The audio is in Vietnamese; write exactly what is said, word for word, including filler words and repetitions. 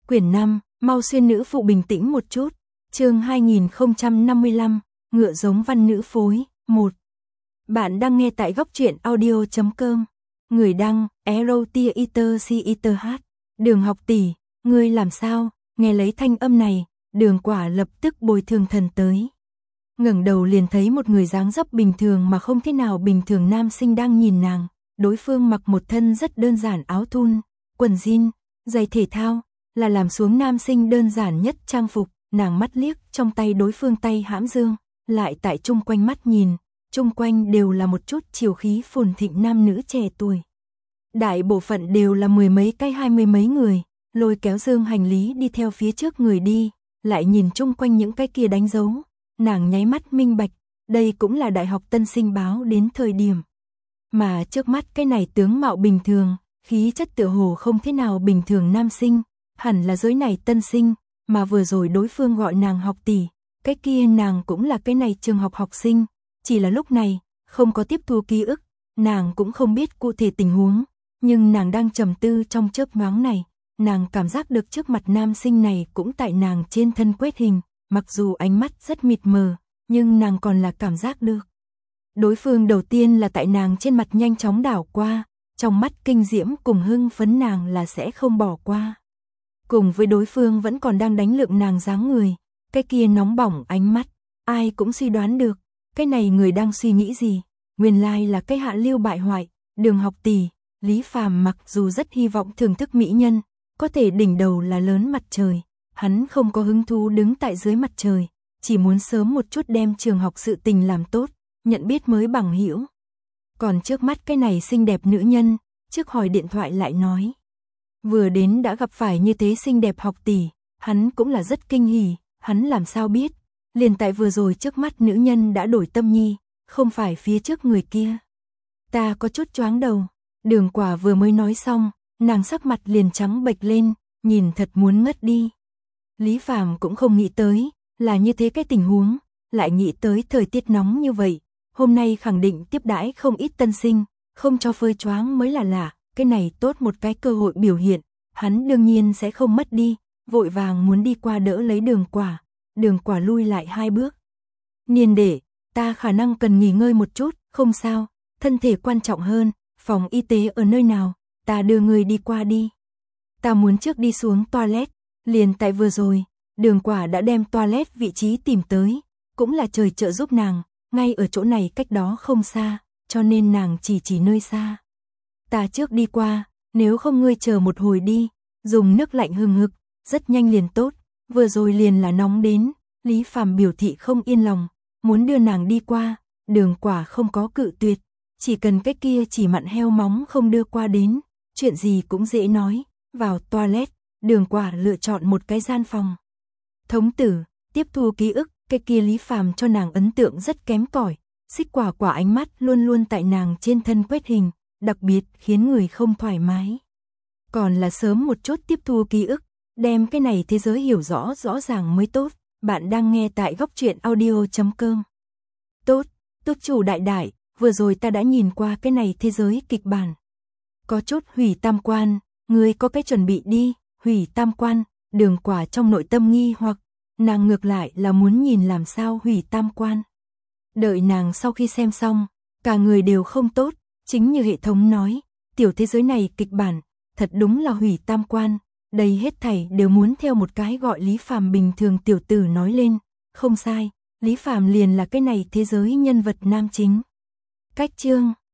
Quyển năm, mau xuyên nữ phụ bình tĩnh một chút. Chương hai nghìn không trăm năm mươi lăm, ngựa giống văn nữ phối, một. Bạn đang nghe tại góc truyện audio chấm com. Người đăng, Erotia Iter Si Iter H. Đường học tỷ, ngươi làm sao? Nghe lấy thanh âm này, Đường Quả lập tức bồi thường thần tới. Ngẩng đầu liền thấy một người dáng dấp bình thường mà không thế nào bình thường nam sinh đang nhìn nàng. Đối phương mặc một thân rất đơn giản áo thun, quần jean, giày thể thao, là làm xuống nam sinh đơn giản nhất trang phục. Nàng mắt liếc trong tay đối phương tay hãm dương, lại tại chung quanh mắt nhìn, chung quanh đều là một chút chiều khí phồn thịnh nam nữ trẻ tuổi. Đại bộ phận đều là mười mấy cái hai mươi mấy người, lôi kéo dương hành lý đi theo phía trước người đi, lại nhìn chung quanh những cái kia đánh dấu, nàng nháy mắt minh bạch, đây cũng là đại học tân sinh báo đến thời điểm. Mà trước mắt cái này tướng mạo bình thường, khí chất tựa hồ không thế nào bình thường nam sinh, hẳn là giới này tân sinh, mà vừa rồi đối phương gọi nàng học tỷ, cái kia nàng cũng là cái này trường học học sinh, chỉ là lúc này, không có tiếp thu ký ức, nàng cũng không biết cụ thể tình huống, nhưng nàng đang trầm tư trong chớp nhoáng này, nàng cảm giác được trước mặt nam sinh này cũng tại nàng trên thân quét hình, mặc dù ánh mắt rất mịt mờ, nhưng nàng còn là cảm giác được. Đối phương đầu tiên là tại nàng trên mặt nhanh chóng đảo qua, trong mắt kinh diễm cùng hưng phấn nàng là sẽ không bỏ qua. Cùng với đối phương vẫn còn đang đánh lượng nàng dáng người, cái kia nóng bỏng ánh mắt, ai cũng suy đoán được, cái này người đang suy nghĩ gì, nguyên lai là cái hạ lưu bại hoại, Đường học tỷ. Lý Phàm mặc dù rất hy vọng thưởng thức mỹ nhân, có thể đỉnh đầu là lớn mặt trời, hắn không có hứng thú đứng tại dưới mặt trời, chỉ muốn sớm một chút đem trường học sự tình làm tốt, nhận biết mới bằng hữu. Còn trước mắt cái này xinh đẹp nữ nhân, trước hỏi điện thoại lại nói. Vừa đến đã gặp phải như thế xinh đẹp học tỷ, hắn cũng là rất kinh hỉ, hắn làm sao biết, liền tại vừa rồi trước mắt nữ nhân đã đổi tâm nhi, không phải phía trước người kia. Ta có chút choáng đầu, Đường Quả vừa mới nói xong, nàng sắc mặt liền trắng bệch lên, nhìn thật muốn ngất đi. Lý Phàm cũng không nghĩ tới, là như thế cái tình huống, lại nghĩ tới thời tiết nóng như vậy, hôm nay khẳng định tiếp đãi không ít tân sinh, không cho phơi choáng mới là lạ, cái này tốt một cái cơ hội biểu hiện, hắn đương nhiên sẽ không mất đi, vội vàng muốn đi qua đỡ lấy Đường Quả, Đường Quả lui lại hai bước. Niên đệ, ta khả năng cần nghỉ ngơi một chút, không sao, thân thể quan trọng hơn, phòng y tế ở nơi nào, ta đưa người đi qua đi. Ta muốn trước đi xuống toilet, liền tại vừa rồi, Đường Quả đã đem toilet vị trí tìm tới, cũng là trời trợ giúp nàng, ngay ở chỗ này cách đó không xa, cho nên nàng chỉ chỉ nơi xa. Ta trước đi qua, nếu không ngươi chờ một hồi đi, dùng nước lạnh hừng hực, rất nhanh liền tốt, vừa rồi liền là nóng đến, Lý Phàm biểu thị không yên lòng, muốn đưa nàng đi qua, Đường Quả không có cự tuyệt, chỉ cần cái kia chỉ mặn heo móng không đưa qua đến, chuyện gì cũng dễ nói, vào toilet, Đường Quả lựa chọn một cái gian phòng. Thống tử, tiếp thu ký ức, cái kia Lý Phàm cho nàng ấn tượng rất kém cỏi, Xích Quả Quả ánh mắt luôn luôn tại nàng trên thân quét hình, đặc biệt khiến người không thoải mái. Còn là sớm một chút tiếp thu ký ức, đem cái này thế giới hiểu rõ rõ ràng mới tốt. Bạn đang nghe tại góc truyện audio chấm com. Tốt, túc chủ đại đại, vừa rồi ta đã nhìn qua cái này thế giới kịch bản. Có chút hủy tam quan, ngươi có cái chuẩn bị đi, hủy tam quan, Đường Quả trong nội tâm nghi hoặc, nàng ngược lại là muốn nhìn làm sao hủy tam quan. Đợi nàng sau khi xem xong, cả người đều không tốt, chính như hệ thống nói, tiểu thế giới này kịch bản, thật đúng là hủy tam quan, đây hết thảy đều muốn theo một cái gọi Lý Phàm bình thường tiểu tử nói lên, không sai, Lý Phàm liền là cái này thế giới nhân vật nam chính. Cách chương